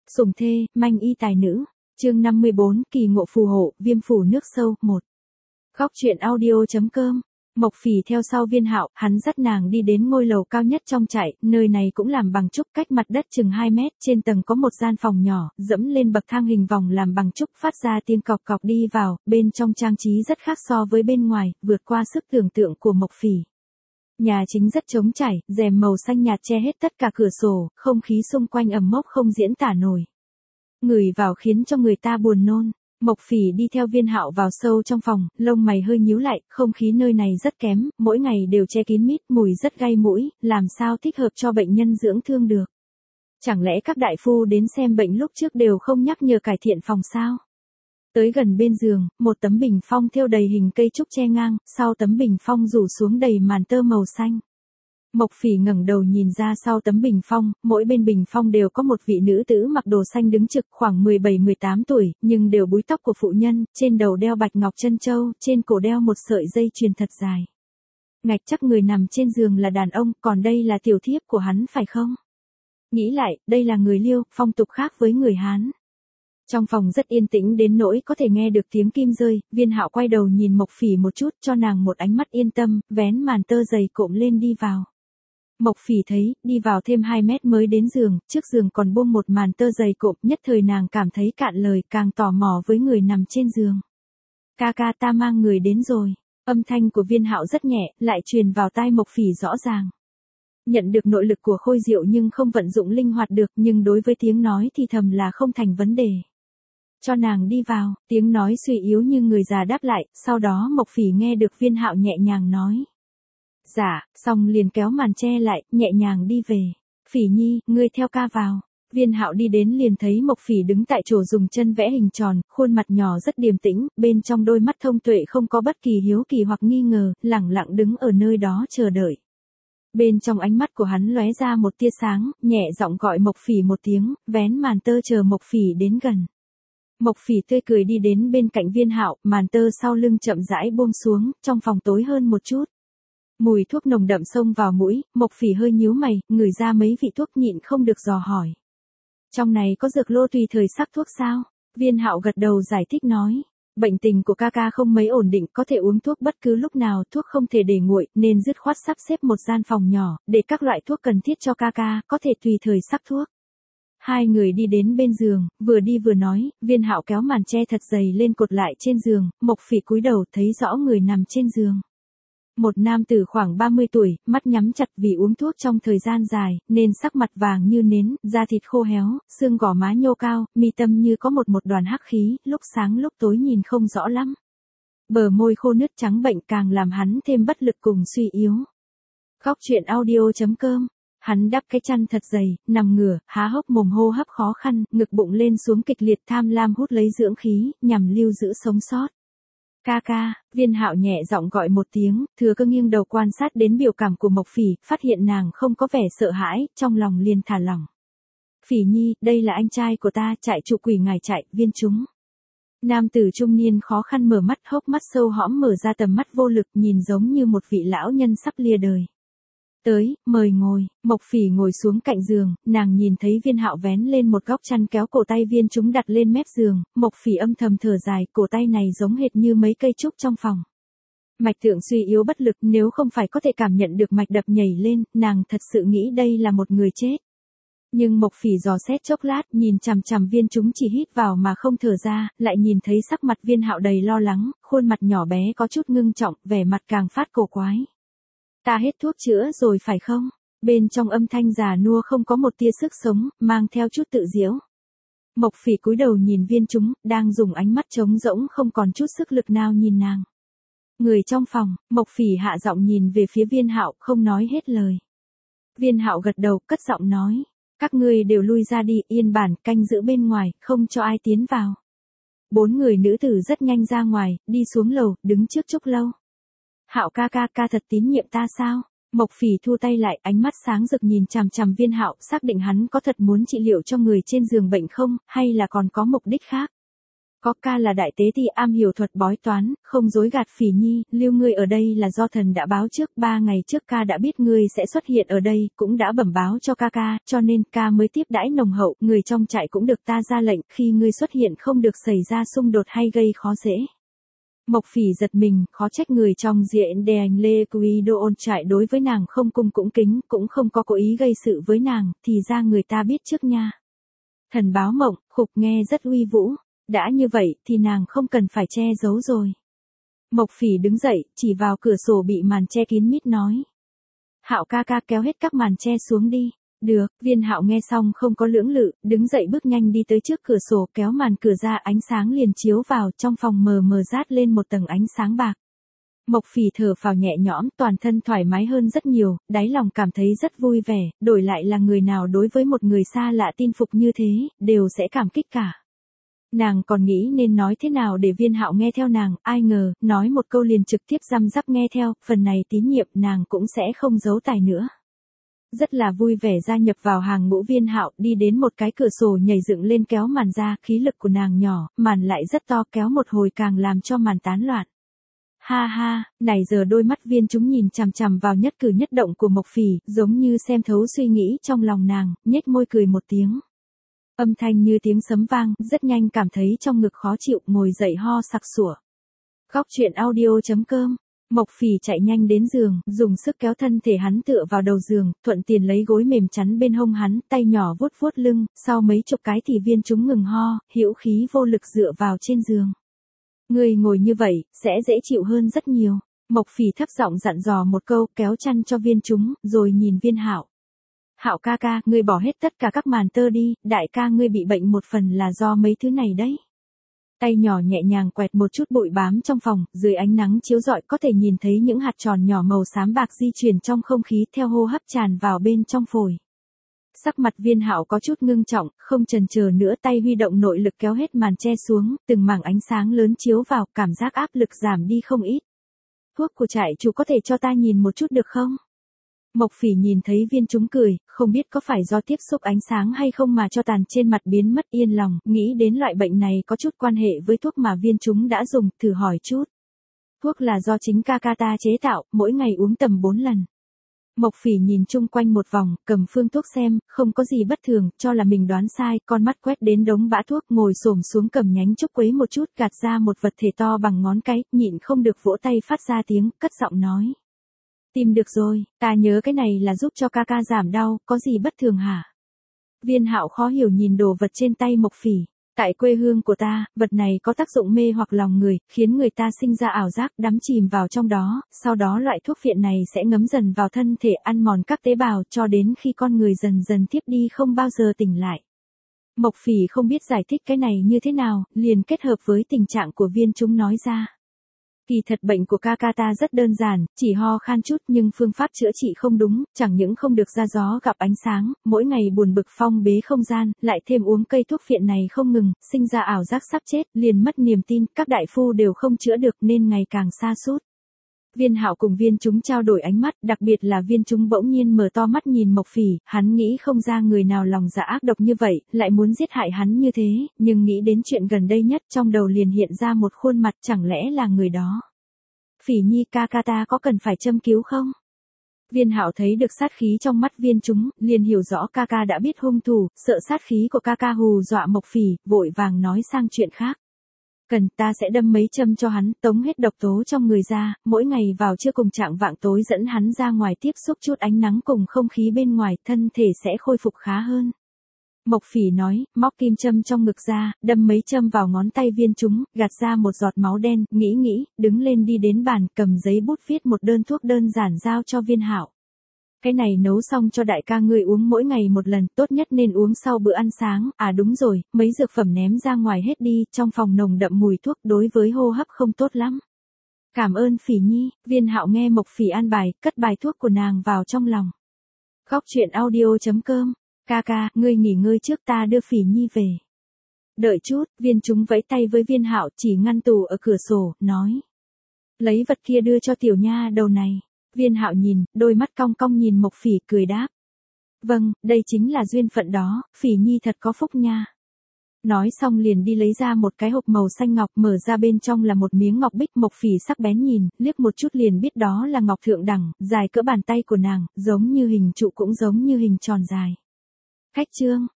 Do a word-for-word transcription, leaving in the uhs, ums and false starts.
Sủng thê, manh y tài nữ. Chương năm mươi bốn, kỳ ngộ phù hộ, viêm phủ nước sâu, một. Góc truyện audio.com. Mộc Phỉ theo sau Viên Hạo, hắn dắt nàng đi đến ngôi lầu cao nhất trong trại, nơi này cũng làm bằng trúc, cách mặt đất chừng hai mét, trên tầng có một gian phòng nhỏ, dẫm lên bậc thang hình vòng làm bằng trúc, phát ra tiếng cọc cọc đi vào, bên trong trang trí rất khác so với bên ngoài, vượt qua sức tưởng tượng của Mộc Phỉ. Nhà chính rất trống trải, rèm màu xanh nhạt che hết tất cả cửa sổ, không khí xung quanh ẩm mốc không diễn tả nổi. Ngửi vào khiến cho người ta buồn nôn. Mộc Phỉ đi theo Viên Hạo vào sâu trong phòng, lông mày hơi nhíu lại, không khí nơi này rất kém, mỗi ngày đều che kín mít, mùi rất gây mũi, làm sao thích hợp cho bệnh nhân dưỡng thương được. Chẳng lẽ các đại phu đến xem bệnh lúc trước đều không nhắc nhở cải thiện phòng sao? Tới gần bên giường, một tấm bình phong thêu đầy hình cây trúc che ngang, sau tấm bình phong rủ xuống đầy màn tơ màu xanh. Mộc Phỉ ngẩng đầu nhìn ra sau tấm bình phong, mỗi bên bình phong đều có một vị nữ tử mặc đồ xanh đứng trực khoảng mười bảy mười tám tuổi, nhưng đều búi tóc của phụ nhân, trên đầu đeo bạch ngọc chân châu, trên cổ đeo một sợi dây chuyền thật dài. Ngạch chắc người nằm trên giường là đàn ông, còn đây là tiểu thiếp của hắn phải không? Nghĩ lại, đây là người Liêu, phong tục khác với người Hán. Trong phòng rất yên tĩnh đến nỗi có thể nghe được tiếng kim rơi, Viên Hạo quay đầu nhìn Mộc Phỉ một chút cho nàng một ánh mắt yên tâm, vén màn tơ dày cộm lên đi vào. Mộc Phỉ thấy, đi vào thêm hai mét mới đến giường, trước giường còn buông một màn tơ dày cộm, nhất thời nàng cảm thấy cạn lời, càng tò mò với người nằm trên giường. Ca ca ta mang người đến rồi, âm thanh của Viên Hạo rất nhẹ, lại truyền vào tai Mộc Phỉ rõ ràng. Nhận được nội lực của Khôi Diệu nhưng không vận dụng linh hoạt được, nhưng đối với tiếng nói thì thầm là không thành vấn đề. Cho nàng đi vào, tiếng nói suy yếu như người già đáp lại, sau đó Mộc Phỉ nghe được Viên Hạo nhẹ nhàng nói. Dạ, xong liền kéo màn che lại, nhẹ nhàng đi về. Phỉ nhi, ngươi theo ca vào. Viên Hạo đi đến liền thấy Mộc Phỉ đứng tại chỗ dùng chân vẽ hình tròn, khuôn mặt nhỏ rất điềm tĩnh, bên trong đôi mắt thông tuệ không có bất kỳ hiếu kỳ hoặc nghi ngờ, lẳng lặng đứng ở nơi đó chờ đợi. Bên trong ánh mắt của hắn lóe ra một tia sáng, nhẹ giọng gọi Mộc Phỉ một tiếng, vén màn tơ chờ Mộc Phỉ đến gần. Mộc Phỉ tươi cười đi đến bên cạnh Viên Hạo, màn tơ sau lưng chậm rãi buông xuống, trong phòng tối hơn một chút. Mùi thuốc nồng đậm xông vào mũi, Mộc Phỉ hơi nhíu mày, ngửi ra mấy vị thuốc nhịn không được dò hỏi. Trong này có dược lô tùy thời sắc thuốc sao? Viên Hạo gật đầu giải thích nói. Bệnh tình của ca ca không mấy ổn định, có thể uống thuốc bất cứ lúc nào, thuốc không thể để nguội, nên dứt khoát sắp xếp một gian phòng nhỏ, để các loại thuốc cần thiết cho ca ca, có thể tùy thời sắc thuốc. Hai người đi đến bên giường, vừa đi vừa nói, Viên Hạo kéo màn che thật dày lên cột lại trên giường, Mộc Phỉ cúi đầu thấy rõ người nằm trên giường. Một nam tử khoảng ba mươi tuổi, mắt nhắm chặt vì uống thuốc trong thời gian dài, nên sắc mặt vàng như nến, da thịt khô héo, xương gò má nhô cao, mi tâm như có một một đoàn hắc khí, lúc sáng lúc tối nhìn không rõ lắm. Bờ môi khô nứt trắng bệnh càng làm hắn thêm bất lực cùng suy yếu. Góc truyện audio.com. Hắn đắp cái chăn thật dày, nằm ngửa, há hốc mồm hô hấp khó khăn, ngực bụng lên xuống kịch liệt tham lam hút lấy dưỡng khí, nhằm lưu giữ sống sót. Ca ca, Viên Hạo nhẹ giọng gọi một tiếng, thừa cơ nghiêng đầu quan sát đến biểu cảm của Mộc Phỉ, phát hiện nàng không có vẻ sợ hãi, trong lòng liền thả lỏng. Phỉ nhi, đây là anh trai của ta, trại chủ quỷ ngài trại, Viên chúng. Nam tử trung niên khó khăn mở mắt, hốc mắt sâu hõm mở ra tầm mắt vô lực, nhìn giống như một vị lão nhân sắp lìa đời. Tới, mời ngồi. Mộc Phỉ ngồi xuống cạnh giường, nàng nhìn thấy Viên Hạo vén lên một góc chăn kéo cổ tay Viên chúng đặt lên mép giường, Mộc Phỉ âm thầm thở dài, cổ tay này giống hệt như mấy cây trúc trong phòng. Mạch tượng suy yếu bất lực, nếu không phải có thể cảm nhận được mạch đập nhảy lên, nàng thật sự nghĩ đây là một người chết. Nhưng Mộc Phỉ dò xét chốc lát, nhìn chằm chằm Viên chúng chỉ hít vào mà không thở ra, lại nhìn thấy sắc mặt Viên Hạo đầy lo lắng, khuôn mặt nhỏ bé có chút ngưng trọng, vẻ mặt càng phát cổ quái. Ta hết thuốc chữa rồi phải không? Bên trong âm thanh già nua không có một tia sức sống, mang theo chút tự giễu. Mộc Phỉ cúi đầu nhìn Viên chúng, đang dùng ánh mắt trống rỗng không còn chút sức lực nào nhìn nàng. Người trong phòng, Mộc Phỉ hạ giọng nhìn về phía Viên Hạo, không nói hết lời. Viên Hạo gật đầu, cất giọng nói. Các ngươi đều lui ra đi, yên bản, canh giữ bên ngoài, không cho ai tiến vào. Bốn người nữ tử rất nhanh ra ngoài, đi xuống lầu, đứng trước chốc lâu. Hạo ca ca ca thật tín nhiệm ta sao? Mộc Phỉ thu tay lại, ánh mắt sáng rực nhìn chằm chằm Viên Hạo, xác định hắn có thật muốn trị liệu cho người trên giường bệnh không, hay là còn có mục đích khác. Có ca là đại tế thì am hiểu thuật bói toán, không dối gạt Phỉ Nhi, lưu ngươi ở đây là do thần đã báo trước, ba ngày trước ca đã biết ngươi sẽ xuất hiện ở đây, cũng đã bẩm báo cho ca ca, cho nên ca mới tiếp đãi nồng hậu, người trong trại cũng được ta ra lệnh, khi ngươi xuất hiện không được xảy ra xung đột hay gây khó dễ. Mộc Phỉ giật mình, khó trách người trong diện đề ảnh Lê Quy Đô ôn trại đối với nàng không cung cũng kính, cũng không có cố ý gây sự với nàng, thì ra người ta biết trước nha. Thần báo mộng, khục nghe rất uy vũ. Đã như vậy thì nàng không cần phải che giấu rồi. Mộc Phỉ đứng dậy, chỉ vào cửa sổ bị màn che kín mít nói. Hạo ca ca kéo hết các màn che xuống đi. Được, Viên Hạo nghe xong không có lưỡng lự, đứng dậy bước nhanh đi tới trước cửa sổ kéo màn cửa ra, ánh sáng liền chiếu vào, trong phòng mờ mờ rát lên một tầng ánh sáng bạc. Mộc Phỉ thở phào nhẹ nhõm, toàn thân thoải mái hơn rất nhiều, đáy lòng cảm thấy rất vui vẻ, đổi lại là người nào đối với một người xa lạ tin phục như thế, đều sẽ cảm kích cả. Nàng còn nghĩ nên nói thế nào để Viên Hạo nghe theo nàng, ai ngờ, nói một câu liền trực tiếp răm rắp nghe theo, phần này tín nhiệm nàng cũng sẽ không giấu tài nữa. Rất là vui vẻ gia nhập vào hàng ngũ Viên Hạo, đi đến một cái cửa sổ nhảy dựng lên kéo màn ra, khí lực của nàng nhỏ, màn lại rất to, kéo một hồi càng làm cho màn tán loạn. Ha ha, này giờ đôi mắt Viên chúng nhìn chằm chằm vào nhất cử nhất động của Mộc Phỉ, giống như xem thấu suy nghĩ trong lòng nàng, nhếch môi cười một tiếng. Âm thanh như tiếng sấm vang, rất nhanh cảm thấy trong ngực khó chịu, ngồi dậy ho sặc sủa. Góc truyện audio chấm com. Mộc Phỉ chạy nhanh đến giường, dùng sức kéo thân thể hắn tựa vào đầu giường, thuận tiền lấy gối mềm chắn bên hông hắn, tay nhỏ vuốt vuốt lưng, sau mấy chục cái thì Viên chúng ngừng ho, hữu khí vô lực dựa vào trên giường. Người ngồi như vậy, sẽ dễ chịu hơn rất nhiều. Mộc Phỉ thấp giọng dặn dò một câu, kéo chăn cho Viên chúng, rồi nhìn Viên Hạo. Hạo ca ca, ngươi bỏ hết tất cả các màn tơ đi, đại ca ngươi bị bệnh một phần là do mấy thứ này đấy. Tay nhỏ nhẹ nhàng quẹt một chút bụi bám trong phòng, dưới ánh nắng chiếu rọi có thể nhìn thấy những hạt tròn nhỏ màu xám bạc di chuyển trong không khí theo hô hấp tràn vào bên trong phổi. Sắc mặt Viên Hạo có chút ngưng trọng, không chần chờ nữa, tay huy động nội lực kéo hết màn che xuống, từng mảng ánh sáng lớn chiếu vào, cảm giác áp lực giảm đi không ít. Thuốc của trại chủ có thể cho ta nhìn một chút được không? Mộc Phỉ nhìn thấy Viên chúng cười, không biết có phải do tiếp xúc ánh sáng hay không mà cho tàn trên mặt biến mất, yên lòng, nghĩ đến loại bệnh này có chút quan hệ với thuốc mà Viên chúng đã dùng, thử hỏi chút. Thuốc là do chính ca ca ta chế tạo, mỗi ngày uống tầm bốn lần. Mộc Phỉ nhìn chung quanh một vòng, cầm phương thuốc xem, không có gì bất thường, cho là mình đoán sai, con mắt quét đến đống bã thuốc, ngồi xổm xuống cầm nhánh trúc quấy một chút, gạt ra một vật thể to bằng ngón cái, nhịn không được vỗ tay phát ra tiếng, cất giọng nói. Tìm được rồi, ta nhớ cái này là giúp cho ca ca giảm đau, có gì bất thường hả? Viên Hạo khó hiểu nhìn đồ vật trên tay Mộc Phỉ. Tại quê hương của ta, vật này có tác dụng mê hoặc lòng người, khiến người ta sinh ra ảo giác, đắm chìm vào trong đó, sau đó loại thuốc phiện này sẽ ngấm dần vào thân thể, ăn mòn các tế bào, cho đến khi con người dần dần thiếp đi không bao giờ tỉnh lại. Mộc Phỉ không biết giải thích cái này như thế nào, liền kết hợp với tình trạng của Viên chúng nói ra. Kỳ thật bệnh của ca ca ta rất đơn giản, chỉ ho khan chút nhưng phương pháp chữa trị không đúng, chẳng những không được ra gió gặp ánh sáng, mỗi ngày buồn bực phong bế không gian, lại thêm uống cây thuốc phiện này không ngừng, sinh ra ảo giác sắp chết, liền mất niềm tin, các đại phu đều không chữa được nên ngày càng sa sút. Viên Hạo cùng Viên chúng trao đổi ánh mắt, đặc biệt là Viên chúng bỗng nhiên mở to mắt nhìn Mộc Phỉ, hắn nghĩ không ra người nào lòng dạ ác độc như vậy, lại muốn giết hại hắn như thế, nhưng nghĩ đến chuyện gần đây nhất trong đầu liền hiện ra một khuôn mặt, chẳng lẽ là người đó. Phỉ Nhi ca ca ta có cần phải châm cứu không? Viên Hạo thấy được sát khí trong mắt Viên chúng, liền hiểu rõ ca ca đã biết hung thủ, sợ sát khí của ca ca hù dọa Mộc Phỉ, vội vàng nói sang chuyện khác. Cần, ta sẽ đâm mấy châm cho hắn, tống hết độc tố trong người ra, mỗi ngày vào trưa cùng trạng vạng tối dẫn hắn ra ngoài tiếp xúc chút ánh nắng cùng không khí bên ngoài, thân thể sẽ khôi phục khá hơn. Mộc Phỉ nói, móc kim châm trong ngực ra, đâm mấy châm vào ngón tay Viên chúng, gạt ra một giọt máu đen, nghĩ nghĩ, đứng lên đi đến bàn, cầm giấy bút viết một đơn thuốc đơn giản giao cho Viên Hạo. Cái này nấu xong cho đại ca ngươi uống mỗi ngày một lần, tốt nhất nên uống sau bữa ăn sáng, à đúng rồi, mấy dược phẩm ném ra ngoài hết đi, trong phòng nồng đậm mùi thuốc đối với hô hấp không tốt lắm. Cảm ơn Phỉ Nhi, Viên Hạo nghe Mộc Phỉ an bài, cất bài thuốc của nàng vào trong lòng. Góc truyện audio chấm com. Ca ca, ngươi nghỉ ngơi trước, ta đưa Phỉ Nhi về. Đợi chút, Viên chúng vẫy tay với Viên Hạo, chỉ ngăn tủ ở cửa sổ, nói. Lấy vật kia đưa cho tiểu nha đầu này. Viên Hạo nhìn, đôi mắt cong cong nhìn Mộc Phỉ cười đáp. Vâng, đây chính là duyên phận đó, Phỉ Nhi thật có phúc nha. Nói xong liền đi lấy ra một cái hộp màu xanh ngọc, mở ra bên trong là một miếng ngọc bích. Mộc Phỉ sắc bén nhìn, liếc một chút liền biết đó là ngọc thượng đẳng, dài cỡ bàn tay của nàng, giống như hình trụ cũng giống như hình tròn dài. Khách trương,